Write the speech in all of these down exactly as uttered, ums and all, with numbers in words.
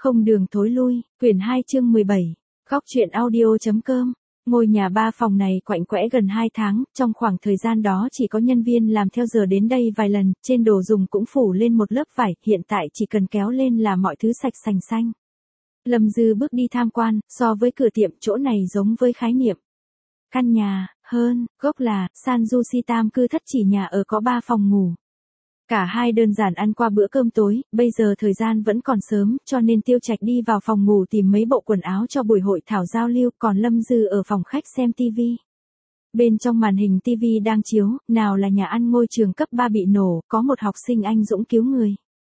Không đường thối lui, quyển hai chương mười bảy, góc truyện audio.com. Ngôi nhà ba phòng này quạnh quẽ gần hai tháng, trong khoảng thời gian đó chỉ có nhân viên làm theo giờ đến đây vài lần, trên đồ dùng cũng phủ lên một lớp vải, hiện tại chỉ cần kéo lên là mọi thứ sạch sành xanh. Lâm Dư bước đi tham quan, so với cửa tiệm chỗ này giống với khái niệm căn nhà, hơn, gốc là, Sanjushi tam cư thất chỉ nhà ở có ba phòng ngủ. Cả hai đơn giản ăn qua bữa cơm tối, bây giờ thời gian vẫn còn sớm, cho nên Tiêu Trạch đi vào phòng ngủ tìm mấy bộ quần áo cho buổi hội thảo giao lưu, còn Lâm Dư ở phòng khách xem tivi. Bên trong màn hình tivi đang chiếu, nào là nhà ăn ngôi trường cấp ba bị nổ, có một học sinh anh dũng cứu người.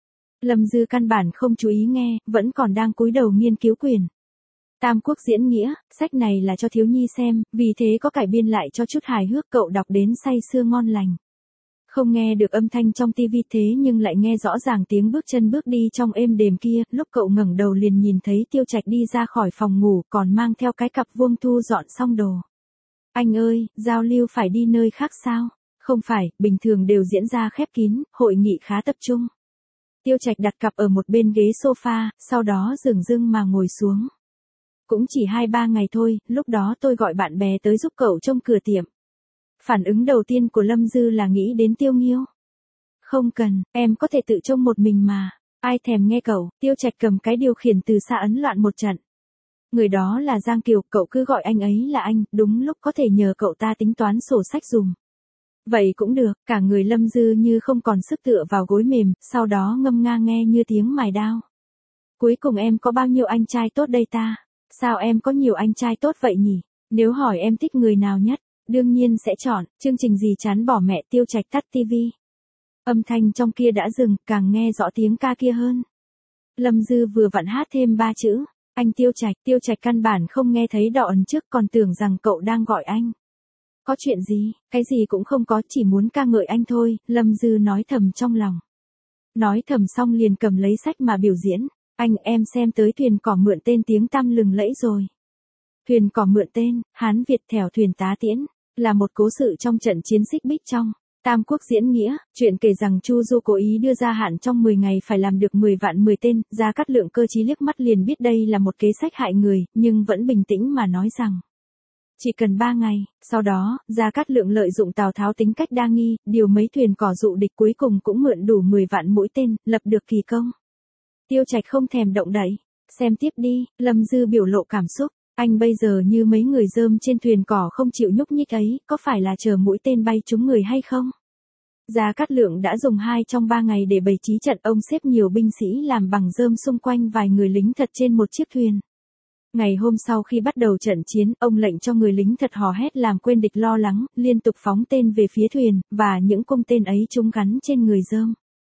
Lâm Dư căn bản không chú ý nghe, vẫn còn đang cúi đầu nghiên cứu quyển Tam Quốc diễn nghĩa, sách này là cho thiếu nhi xem, vì thế có cải biên lại cho chút hài hước, cậu đọc đến say sưa ngon lành. Không nghe được âm thanh trong tivi thế nhưng lại nghe rõ ràng tiếng bước chân bước đi trong êm đềm kia, lúc cậu ngẩng đầu liền nhìn thấy Tiêu Trạch đi ra khỏi phòng ngủ còn mang theo cái cặp vuông thu dọn xong đồ. Anh ơi, giao lưu phải đi nơi khác sao? Không phải, bình thường đều diễn ra khép kín, hội nghị khá tập trung. Tiêu Trạch đặt cặp ở một bên ghế sofa, sau đó dửng dưng mà ngồi xuống. Cũng chỉ hai ba ngày thôi, lúc đó tôi gọi bạn bè tới giúp cậu trông cửa tiệm. Phản ứng đầu tiên của Lâm Dư là nghĩ đến Tiêu Nghiêu. Không cần, em có thể tự trông một mình mà, ai thèm nghe cậu. Tiêu Trạch cầm cái điều khiển từ xa ấn loạn một trận. Người đó là Giang Kiều, cậu cứ gọi anh ấy là anh, đúng lúc có thể nhờ cậu ta tính toán sổ sách dùm. Vậy cũng được, cả người Lâm Dư như không còn sức tựa vào gối mềm, sau đó ngâm nga nghe như tiếng mài đao. Cuối cùng em có bao nhiêu anh trai tốt đây ta? Sao em có nhiều anh trai tốt vậy nhỉ? Nếu hỏi em thích người nào nhất? Đương nhiên sẽ chọn, chương trình gì chán bỏ mẹ. Tiêu Trạch tắt tivi. Âm thanh trong kia đã dừng, càng nghe rõ tiếng ca kia hơn. Lâm Dư vừa vặn hát thêm ba chữ, anh Tiêu Trạch. Tiêu Trạch căn bản không nghe thấy đọ ấn trước, còn tưởng rằng cậu đang gọi anh. Có chuyện gì? Cái gì cũng không có, chỉ muốn ca ngợi anh thôi, Lâm Dư nói thầm trong lòng. Nói thầm xong liền cầm lấy sách mà biểu diễn. Anh, em xem tới thuyền cỏ mượn tên tiếng tăm lừng lẫy rồi. Thuyền cỏ mượn tên, Hán Việt thèo thuyền tá tiễn, là một cố sự trong trận chiến xích bích trong Tam Quốc diễn nghĩa. Chuyện kể rằng Chu Du cố ý đưa ra hạn trong mười ngày phải làm được mười vạn mười tên, Gia Cát Lượng cơ trí liếc mắt liền biết đây là một kế sách hại người, nhưng vẫn bình tĩnh mà nói rằng chỉ cần ba ngày. Sau đó, Gia Cát Lượng lợi dụng Tào Tháo tính cách đa nghi, điều mấy thuyền cỏ dụ địch, cuối cùng cũng mượn đủ mười vạn mũi tên, lập được kỳ công. Tiêu Trạch không thèm động đậy. Xem tiếp đi, Lâm Dư biểu lộ cảm xúc. Anh bây giờ như mấy người rơm trên thuyền cỏ không chịu nhúc nhích ấy, có phải là chờ mũi tên bay trúng người hay không? Gia Cát Lượng đã dùng hai trong ba ngày để bày trí trận, ông xếp nhiều binh sĩ làm bằng rơm xung quanh vài người lính thật trên một chiếc thuyền. Ngày hôm sau khi bắt đầu trận chiến, ông lệnh cho người lính thật hò hét làm quên địch lo lắng, liên tục phóng tên về phía thuyền, và những cung tên ấy chúng gắn trên người rơm.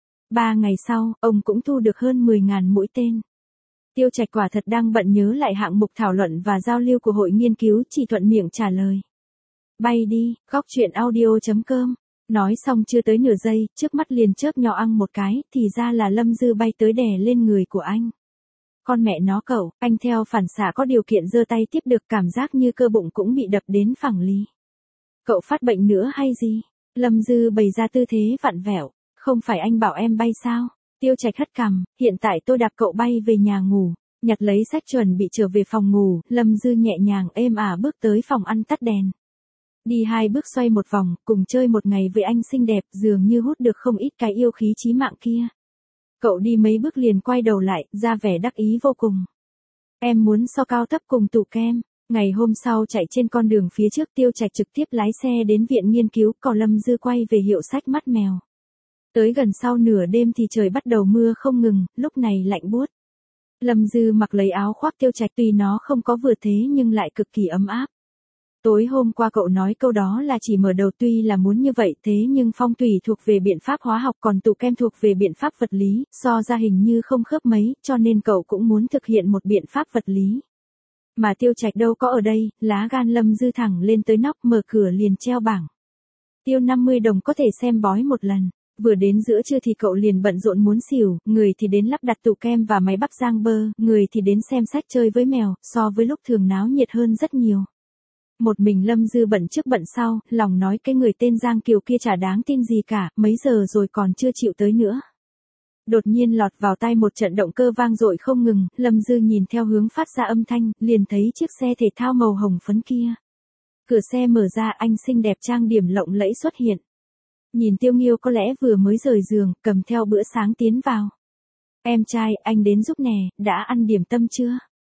Ba ngày sau, ông cũng thu được hơn mười ngàn mũi tên. Tiêu Trạch quả thật đang bận nhớ lại hạng mục thảo luận và giao lưu của hội nghiên cứu, chỉ thuận miệng trả lời. Bay đi, góc truyện audio.com. Nói xong chưa tới nửa giây, trước mắt liền chớp nhỏ ăng một cái, thì ra là Lâm Dư bay tới đè lên người của anh. Con mẹ nó cậu, anh theo phản xạ có điều kiện giơ tay tiếp được, cảm giác như cơ bụng cũng bị đập đến phẳng lì. Cậu phát bệnh nữa hay gì? Lâm Dư bày ra tư thế vặn vẹo. Không phải anh bảo em bay sao? Tiêu Trạch hất cằm, hiện tại tôi đạp cậu bay về nhà ngủ. Nhặt lấy sách chuẩn bị trở về phòng ngủ, Lâm Dư nhẹ nhàng êm ả bước tới phòng ăn tắt đèn. Đi hai bước xoay một vòng, cùng chơi một ngày với anh xinh đẹp, dường như hút được không ít cái yêu khí chí mạng kia. Cậu đi mấy bước liền quay đầu lại, ra vẻ đắc ý vô cùng. Em muốn so cao thấp cùng tủ kem. Ngày hôm sau chạy trên con đường phía trước, Tiêu Trạch trực tiếp lái xe đến viện nghiên cứu, còn Lâm Dư quay về hiệu sách mắt mèo. Tới gần sau nửa đêm thì trời bắt đầu mưa không ngừng, lúc này lạnh buốt. Lâm Dư mặc lấy áo khoác Tiêu Trạch, tuy nó không có vừa thế nhưng lại cực kỳ ấm áp. Tối hôm qua cậu nói câu đó là chỉ mở đầu, tuy là muốn như vậy thế nhưng phong thủy thuộc về biện pháp hóa học, còn tụ kem thuộc về biện pháp vật lý, so ra hình như không khớp mấy, cho nên cậu cũng muốn thực hiện một biện pháp vật lý. Mà Tiêu Trạch đâu có ở đây, lá gan Lâm Dư thẳng lên tới nóc, mở cửa liền treo bảng. Tiêu năm mươi đồng có thể xem bói một lần. Vừa đến giữa trưa thì cậu liền bận rộn muốn xỉu, người thì đến lắp đặt tủ kem và máy bắp rang bơ, người thì đến xem sách chơi với mèo, so với lúc thường náo nhiệt hơn rất nhiều. Một mình Lâm Dư bận trước bận sau, lòng nói cái người tên Giang Kiều kia chả đáng tin gì cả, mấy giờ rồi còn chưa chịu tới nữa. Đột nhiên lọt vào tai một trận động cơ vang dội không ngừng, Lâm Dư nhìn theo hướng phát ra âm thanh, liền thấy chiếc xe thể thao màu hồng phấn kia. Cửa xe mở ra, anh xinh đẹp trang điểm lộng lẫy xuất hiện. Nhìn Tiêu Nghiêu có lẽ vừa mới rời giường, cầm theo bữa sáng tiến vào. Em trai, anh đến giúp nè, đã ăn điểm tâm chưa?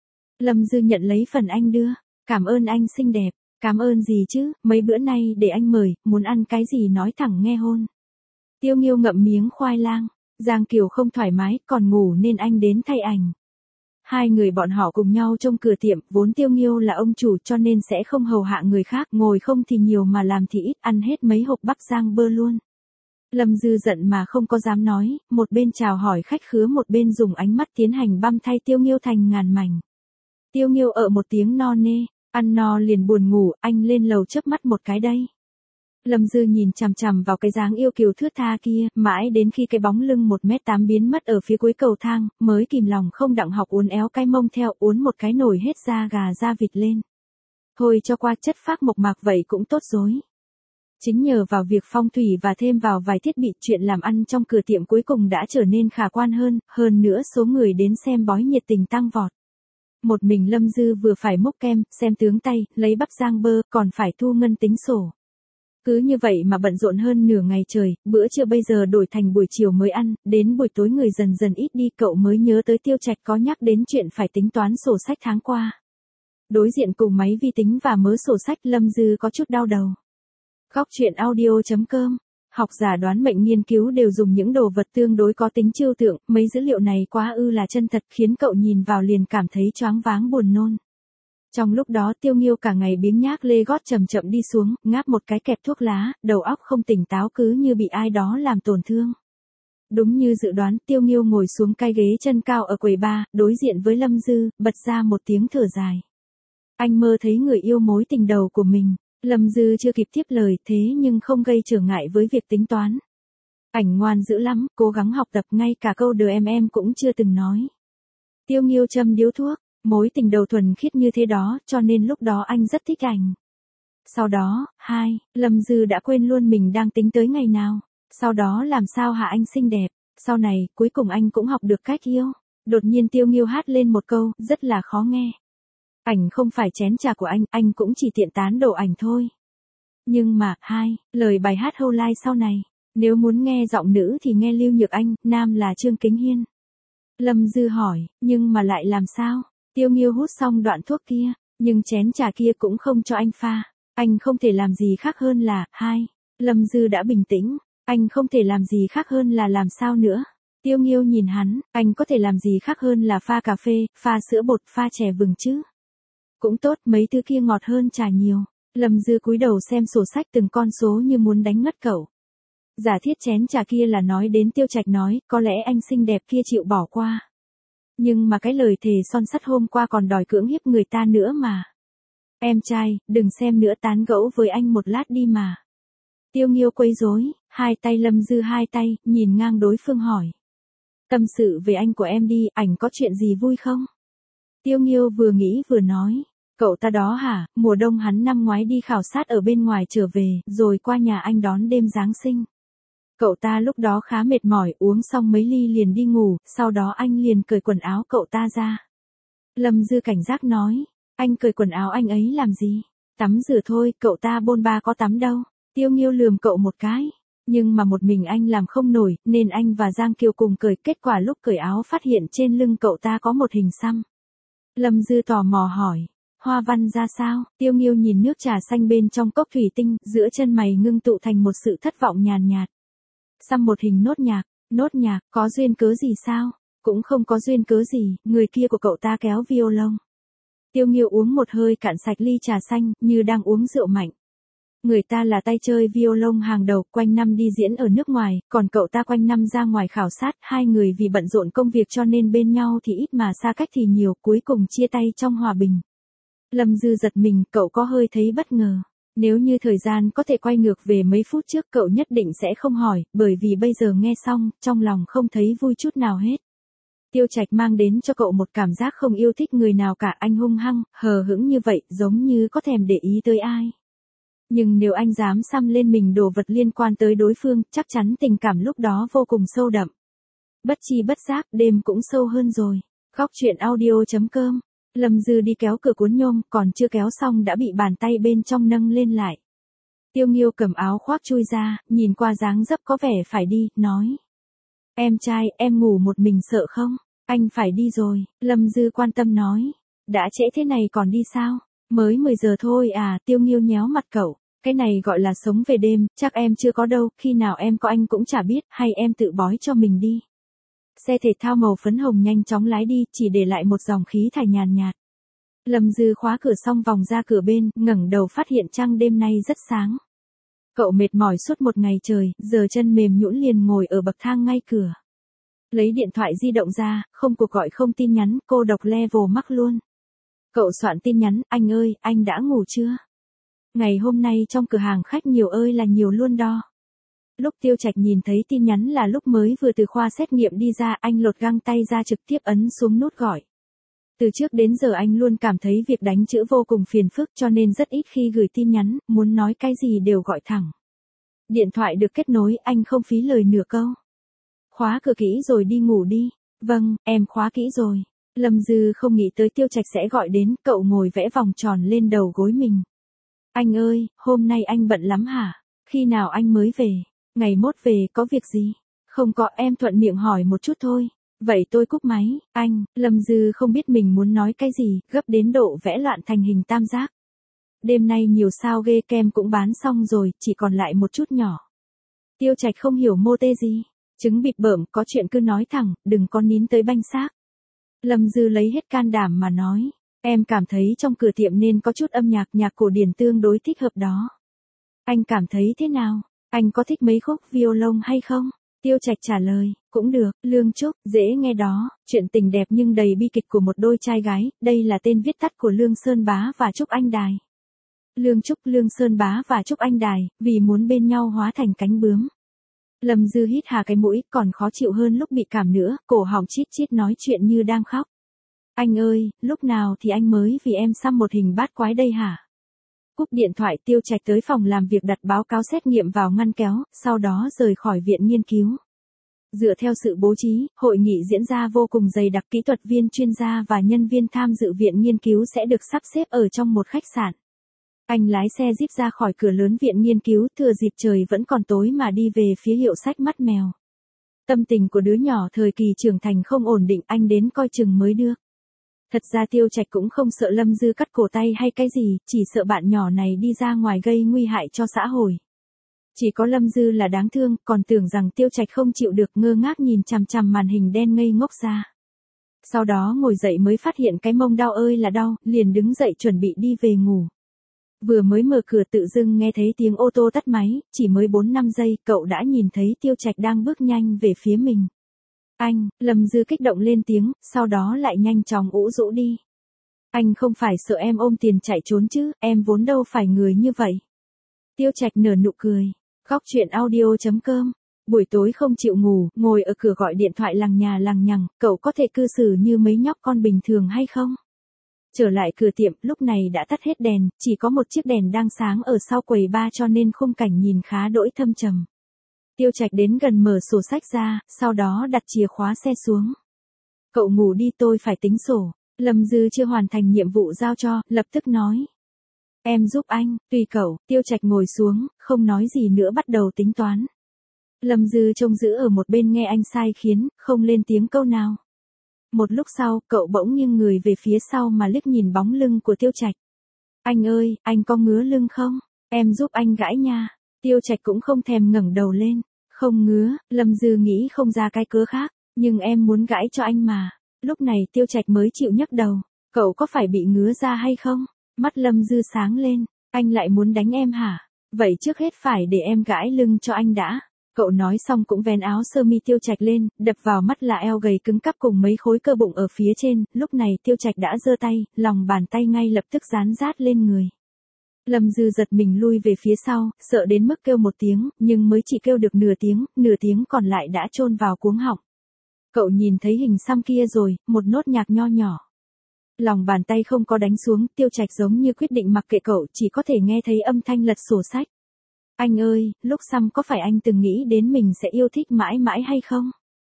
Lâm Dư nhận lấy phần anh đưa. Cảm ơn anh xinh đẹp. Cảm ơn gì chứ, mấy bữa nay để anh mời, muốn ăn cái gì nói thẳng nghe hôn. Tiêu Nghiêu ngậm miếng khoai lang. Giang Kiều không thoải mái, còn ngủ nên anh đến thay ảnh. Hai người bọn họ cùng nhau trong cửa tiệm, vốn Tiêu Nghiêu là ông chủ cho nên sẽ không hầu hạ người khác, ngồi không thì nhiều mà làm thì ít, ăn hết mấy hộp Bắc Giang bơ luôn. Lâm Dư giận mà không có dám nói, một bên chào hỏi khách khứa một bên dùng ánh mắt tiến hành băm thay Tiêu Nghiêu thành ngàn mảnh. Tiêu Nghiêu ở một tiếng no nê, ăn no liền buồn ngủ, anh lên lầu chớp mắt một cái đây. Lâm Dư nhìn chằm chằm vào cái dáng yêu kiều thướt tha kia, mãi đến khi cái bóng lưng một mét tám biến mất ở phía cuối cầu thang, mới kìm lòng không đặng học uốn éo cái mông theo, uốn một cái nổi hết da gà da vịt lên. Thôi cho qua chất phác mộc mạc vậy cũng tốt rồi. Chính nhờ vào việc phong thủy và thêm vào vài thiết bị, chuyện làm ăn trong cửa tiệm cuối cùng đã trở nên khả quan hơn, hơn nữa số người đến xem bói nhiệt tình tăng vọt. Một mình Lâm Dư vừa phải múc kem, xem tướng tay, lấy Bắc Giang bơ, còn phải thu ngân tính sổ. Cứ như vậy mà bận rộn hơn nửa ngày trời, bữa trưa bây giờ đổi thành buổi chiều mới ăn, đến buổi tối người dần dần ít đi, cậu mới nhớ tới Tiêu Trạch có nhắc đến chuyện phải tính toán sổ sách tháng qua. Đối diện cùng máy vi tính và mớ sổ sách, Lâm Dư có chút đau đầu. Góc truyện audio chấm com. Học giả đoán mệnh nghiên cứu đều dùng những đồ vật tương đối có tính trừu tượng, mấy dữ liệu này quá ư là chân thật, khiến cậu nhìn vào liền cảm thấy choáng váng buồn nôn. Trong lúc đó Tiêu Nghiêu cả ngày biếng nhác lê gót chậm chậm đi xuống, ngáp một cái kẹp thuốc lá, đầu óc không tỉnh táo cứ như bị ai đó làm tổn thương. Đúng như dự đoán, Tiêu Nghiêu ngồi xuống cái ghế chân cao ở quầy bar, đối diện với Lâm Dư, bật ra một tiếng thở dài. Anh mơ thấy người yêu mối tình đầu của mình. Lâm Dư chưa kịp tiếp lời, thế nhưng không gây trở ngại với việc tính toán. Ảnh ngoan dữ lắm, cố gắng học tập, ngay cả câu đờ em em cũng chưa từng nói. Tiêu Nghiêu châm điếu thuốc, mối tình đầu thuần khiết như thế đó, cho nên lúc đó anh rất thích ảnh. Sau đó, hai, Lâm Dư đã quên luôn mình đang tính tới ngày nào. Sau đó làm sao hả anh xinh đẹp, sau này, cuối cùng anh cũng học được cách yêu. Đột nhiên Tiêu Nghiêu hát lên một câu, rất là khó nghe. Ảnh không phải chén trà của anh, anh cũng chỉ tiện tán đổ ảnh thôi. Nhưng mà, hai, lời bài hát Whole Life sau này, nếu muốn nghe giọng nữ thì nghe Lưu Nhược Anh, nam là Trương Kính Hiên. Lâm Dư hỏi, nhưng mà lại làm sao? Tiêu Nghiêu hút xong đoạn thuốc kia, nhưng chén trà kia cũng không cho anh pha. Anh không thể làm gì khác hơn là, hai, Lâm Dư đã bình tĩnh, anh không thể làm gì khác hơn là làm sao nữa? Tiêu Nghiêu nhìn hắn, anh có thể làm gì khác hơn là pha cà phê, pha sữa bột, pha chè vừng chứ? Cũng tốt, mấy thứ kia ngọt hơn trà nhiều. Lâm Dư cúi đầu xem sổ sách từng con số như muốn đánh ngất cậu. Giả thiết chén trà kia là nói đến Tiêu Trạch nói, có lẽ anh xinh đẹp kia chịu bỏ qua. Nhưng mà cái lời thề son sắt hôm qua còn đòi cưỡng hiếp người ta nữa mà. Em trai, đừng xem nữa, tán gẫu với anh một lát đi mà. Tiêu Nghiêu quấy rối, hai tay Lâm Dư hai tay, nhìn ngang đối phương hỏi. Tâm sự về anh của em đi, ảnh có chuyện gì vui không? Tiêu Nghiêu vừa nghĩ vừa nói. Cậu ta đó hả, mùa đông hắn năm ngoái đi khảo sát ở bên ngoài trở về, rồi qua nhà anh đón đêm Giáng sinh. Cậu ta lúc đó khá mệt mỏi, uống xong mấy ly liền đi ngủ, sau đó anh liền cởi quần áo cậu ta ra. Lâm Dư cảnh giác nói, anh cởi quần áo anh ấy làm gì? Tắm rửa thôi, cậu ta bôn ba có tắm đâu. Tiêu Nghiêu lườm cậu một cái, nhưng mà một mình anh làm không nổi, nên anh và Giang Kiều cùng cởi, kết quả lúc cởi áo phát hiện trên lưng cậu ta có một hình xăm. Lâm Dư tò mò hỏi, hoa văn ra sao? Tiêu Nghiêu nhìn nước trà xanh bên trong cốc thủy tinh, giữa chân mày ngưng tụ thành một sự thất vọng nhàn nhạt. Xăm một hình nốt nhạc, nốt nhạc, có duyên cớ gì sao? Cũng không có duyên cớ gì, người kia của cậu ta kéo violon. Tiêu Nghiêu uống một hơi cạn sạch ly trà xanh, như đang uống rượu mạnh. Người ta là tay chơi violon hàng đầu, quanh năm đi diễn ở nước ngoài, còn cậu ta quanh năm ra ngoài khảo sát, hai người vì bận rộn công việc cho nên bên nhau thì ít mà xa cách thì nhiều, cuối cùng chia tay trong hòa bình. Lâm Dư giật mình, cậu có hơi thấy bất ngờ. Nếu như thời gian có thể quay ngược về mấy phút trước cậu nhất định sẽ không hỏi, bởi vì bây giờ nghe xong, trong lòng không thấy vui chút nào hết. Tiêu Trạch mang đến cho cậu một cảm giác không yêu thích người nào cả, anh hung hăng, hờ hững như vậy, giống như có thèm để ý tới ai. Nhưng nếu anh dám xăm lên mình đồ vật liên quan tới đối phương, chắc chắn tình cảm lúc đó vô cùng sâu đậm. Bất chi bất giác, đêm cũng sâu hơn rồi. Góc truyện audio.com. Lâm Dư đi kéo cửa cuốn nhôm, còn chưa kéo xong đã bị bàn tay bên trong nâng lên lại. Tiêu Nghiêu cầm áo khoác chui ra, nhìn qua dáng dấp có vẻ phải đi, nói. Em trai, em ngủ một mình sợ không? Anh phải đi rồi, Lâm Dư quan tâm nói. Đã trễ thế này còn đi sao? Mới mười giờ thôi à, Tiêu Nghiêu nhéo mặt cậu. Cái này gọi là sống về đêm, chắc em chưa có đâu, khi nào em có anh cũng chả biết, hay em tự bói cho mình đi. Xe thể thao màu phấn hồng nhanh chóng lái đi, chỉ để lại một dòng khí thải nhàn nhạt. Lâm Dư khóa cửa xong vòng ra cửa bên, ngẩng đầu phát hiện trăng đêm nay rất sáng. Cậu mệt mỏi suốt một ngày trời, giờ chân mềm nhũn liền ngồi ở bậc thang ngay cửa. Lấy điện thoại di động ra, không cuộc gọi không tin nhắn, cô độc level mắc luôn. Cậu soạn tin nhắn, anh ơi, anh đã ngủ chưa? Ngày hôm nay trong cửa hàng khách nhiều ơi là nhiều luôn đo. Lúc Tiêu Trạch nhìn thấy tin nhắn là lúc mới vừa từ khoa xét nghiệm đi ra, anh lột găng tay ra trực tiếp ấn xuống nút gọi. Từ trước đến giờ anh luôn cảm thấy việc đánh chữ vô cùng phiền phức cho nên rất ít khi gửi tin nhắn, muốn nói cái gì đều gọi thẳng. Điện thoại được kết nối, anh không phí lời nửa câu. Khóa cửa kỹ rồi đi ngủ đi. Vâng, em khóa kỹ rồi. Lâm Dư không nghĩ tới Tiêu Trạch sẽ gọi đến, cậu ngồi vẽ vòng tròn lên đầu gối mình. Anh ơi, hôm nay anh bận lắm hả? Khi nào anh mới về? Ngày mốt về, có việc gì? Không có, em thuận miệng hỏi một chút thôi. Vậy tôi cúp máy, anh. Lâm Dư không biết mình muốn nói cái gì, gấp đến độ vẽ loạn thành hình tam giác. Đêm nay nhiều sao ghê, kem cũng bán xong rồi, chỉ còn lại một chút nhỏ. Tiêu Trạch không hiểu mô tê gì. Trứng bịt bợm, có chuyện cứ nói thẳng, đừng có nín tới banh xác. Lâm Dư lấy hết can đảm mà nói. Em cảm thấy trong cửa tiệm nên có chút âm nhạc, nhạc cổ điển tương đối thích hợp đó. Anh cảm thấy thế nào? Anh có thích mấy khúc violon hay không? Tiêu Trạch trả lời, cũng được, Lương Trúc, dễ nghe đó, chuyện tình đẹp nhưng đầy bi kịch của một đôi trai gái, đây là tên viết tắt của Lương Sơn Bá và Trúc Anh Đài. Lương Trúc, Lương Sơn Bá và Trúc Anh Đài, vì muốn bên nhau hóa thành cánh bướm. Lâm Dư hít hà cái mũi, còn khó chịu hơn lúc bị cảm nữa, cổ họng chít chít nói chuyện như đang khóc. Anh ơi, lúc nào thì anh mới vì em xăm một hình bát quái đây hả? Cúp điện thoại, Tiêu Trạch tới phòng làm việc đặt báo cáo xét nghiệm vào ngăn kéo, sau đó rời khỏi viện nghiên cứu. Dựa theo sự bố trí, hội nghị diễn ra vô cùng dày đặc, kỹ thuật viên chuyên gia và nhân viên tham dự viện nghiên cứu sẽ được sắp xếp ở trong một khách sạn. Anh lái xe Jeep ra khỏi cửa lớn viện nghiên cứu, thừa dịp trời vẫn còn tối mà đi về phía hiệu sách Mắt Mèo. Tâm tình của đứa nhỏ thời kỳ trưởng thành không ổn định, anh đến coi chừng mới được. Thật ra Tiêu Trạch cũng không sợ Lâm Dư cắt cổ tay hay cái gì, chỉ sợ bạn nhỏ này đi ra ngoài gây nguy hại cho xã hội. Chỉ có Lâm Dư là đáng thương, còn tưởng rằng Tiêu Trạch không chịu được, ngơ ngác nhìn chằm chằm màn hình đen ngây ngốc ra. Sau đó ngồi dậy mới phát hiện cái mông đau ơi là đau, liền đứng dậy chuẩn bị đi về ngủ. Vừa mới mở cửa tự dưng nghe thấy tiếng ô tô tắt máy, chỉ mới bốn năm giây, cậu đã nhìn thấy Tiêu Trạch đang bước nhanh về phía mình. Anh, Lâm Dư kích động lên tiếng, sau đó lại nhanh chóng ủ rũ đi. Anh không phải sợ em ôm tiền chạy trốn chứ, em vốn đâu phải người như vậy. Tiêu Trạch nở nụ cười. Góc truyện audio.com. Buổi tối không chịu ngủ, ngồi ở cửa gọi điện thoại lằng nhà lằng nhằng, cậu có thể cư xử như mấy nhóc con bình thường hay không? Trở lại cửa tiệm, lúc này đã tắt hết đèn, chỉ có một chiếc đèn đang sáng ở sau quầy bar cho nên khung cảnh nhìn khá đỗi thâm trầm. Tiêu Trạch đến gần mở sổ sách ra, sau đó đặt chìa khóa xe xuống. Cậu ngủ đi, tôi phải tính sổ. Lâm Dư chưa hoàn thành nhiệm vụ giao cho, lập tức nói. Em giúp anh, tùy cậu. Tiêu Trạch ngồi xuống, không nói gì nữa bắt đầu tính toán. Lâm Dư trông giữ ở một bên nghe anh sai khiến, không lên tiếng câu nào. Một lúc sau, cậu bỗng nghiêng người về phía sau mà liếc nhìn bóng lưng của Tiêu Trạch. Anh ơi, anh có ngứa lưng không? Em giúp anh gãi nha. Tiêu Trạch cũng không thèm ngẩng đầu lên. Không ngứa, Lâm Dư nghĩ không ra cái cớ khác, nhưng em muốn gãi cho anh mà. Lúc này Tiêu Trạch mới chịu nhấc đầu. Cậu có phải bị ngứa ra hay không? Mắt Lâm Dư sáng lên. Anh lại muốn đánh em hả? Vậy trước hết phải để em gãi lưng cho anh đã. Cậu nói xong cũng vén áo sơ mi Tiêu Trạch lên, đập vào mắt là eo gầy cứng cắp cùng mấy khối cơ bụng ở phía trên. Lúc này Tiêu Trạch đã giơ tay, lòng bàn tay ngay lập tức dán rát lên người. Lâm Dư giật mình lui về phía sau, sợ đến mức kêu một tiếng, nhưng mới chỉ kêu được nửa tiếng, nửa tiếng còn lại đã chôn vào cuống họng. Cậu nhìn thấy hình xăm kia rồi, một nốt nhạc nho nhỏ. Lòng bàn tay không có đánh xuống, Tiêu Trạch giống như quyết định mặc kệ cậu, chỉ có thể nghe thấy âm thanh lật sổ sách. Anh ơi, lúc xăm có phải anh từng nghĩ đến mình sẽ yêu thích mãi mãi hay không?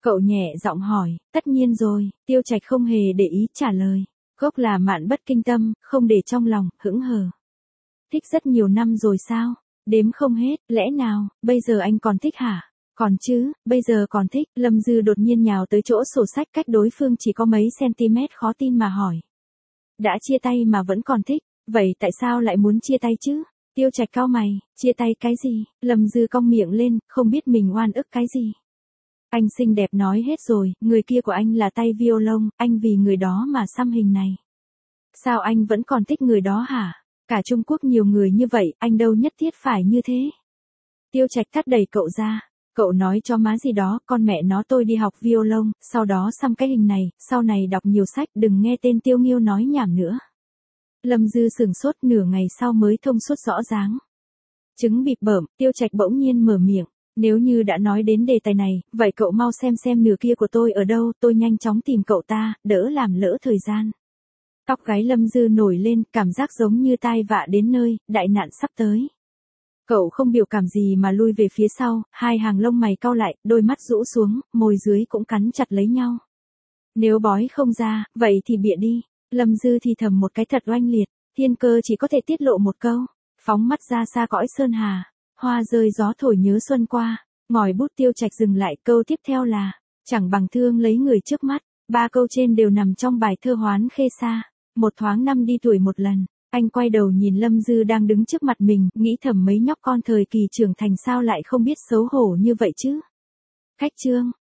Cậu nhẹ giọng hỏi, tất nhiên rồi, Tiêu Trạch không hề để ý trả lời. Gốc là Mạn Bất Kinh Tâm, không để trong lòng, hững hờ. Thích rất nhiều năm rồi sao? Đếm không hết, lẽ nào, bây giờ anh còn thích hả? Còn chứ, bây giờ còn thích, Lâm Dư đột nhiên nhào tới chỗ sổ sách cách đối phương chỉ có mấy cm khó tin mà hỏi. Đã chia tay mà vẫn còn thích, vậy tại sao lại muốn chia tay chứ? Tiêu Trạch cau mày, chia tay cái gì? Lâm Dư cong miệng lên, không biết mình oan ức cái gì. Anh xinh đẹp nói hết rồi, người kia của anh là tay violon, anh vì người đó mà xăm hình này. Sao anh vẫn còn thích người đó hả? Cả Trung Quốc nhiều người như vậy, anh đâu nhất thiết phải như thế. Tiêu Trạch thắt đẩy cậu ra. Cậu nói cho má gì đó, con mẹ nó tôi đi học violon, sau đó xăm cái hình này, sau này đọc nhiều sách, đừng nghe tên Tiêu Nghiêu nói nhảm nữa. Lâm Dư sửng sốt, nửa ngày sau mới thông suốt rõ ràng. Trứng bịp bợm, Tiêu Trạch bỗng nhiên mở miệng. Nếu như đã nói đến đề tài này, vậy cậu mau xem xem nửa kia của tôi ở đâu, tôi nhanh chóng tìm cậu ta, đỡ làm lỡ thời gian. Tóc gáy Lâm Dư nổi lên, cảm giác giống như tai vạ đến nơi, đại nạn sắp tới. Cậu không biểu cảm gì mà lui về phía sau, hai hàng lông mày cau lại, đôi mắt rũ xuống, môi dưới cũng cắn chặt lấy nhau. Nếu bói không ra, vậy thì bịa đi. Lâm Dư thì thầm một cái thật oanh liệt, thiên cơ chỉ có thể tiết lộ một câu. Phóng mắt ra xa cõi sơn hà, hoa rơi gió thổi nhớ xuân qua. Ngòi bút Tiêu Trạch dừng lại, câu tiếp theo là, chẳng bằng thương lấy người trước mắt. Ba câu trên đều nằm trong bài thơ Hoán Khê Sa. Một thoáng năm đi tuổi một lần. Anh quay đầu nhìn Lâm Dư đang đứng trước mặt mình, nghĩ thầm mấy nhóc con thời kỳ trưởng thành sao lại không biết xấu hổ như vậy chứ. Khách trương,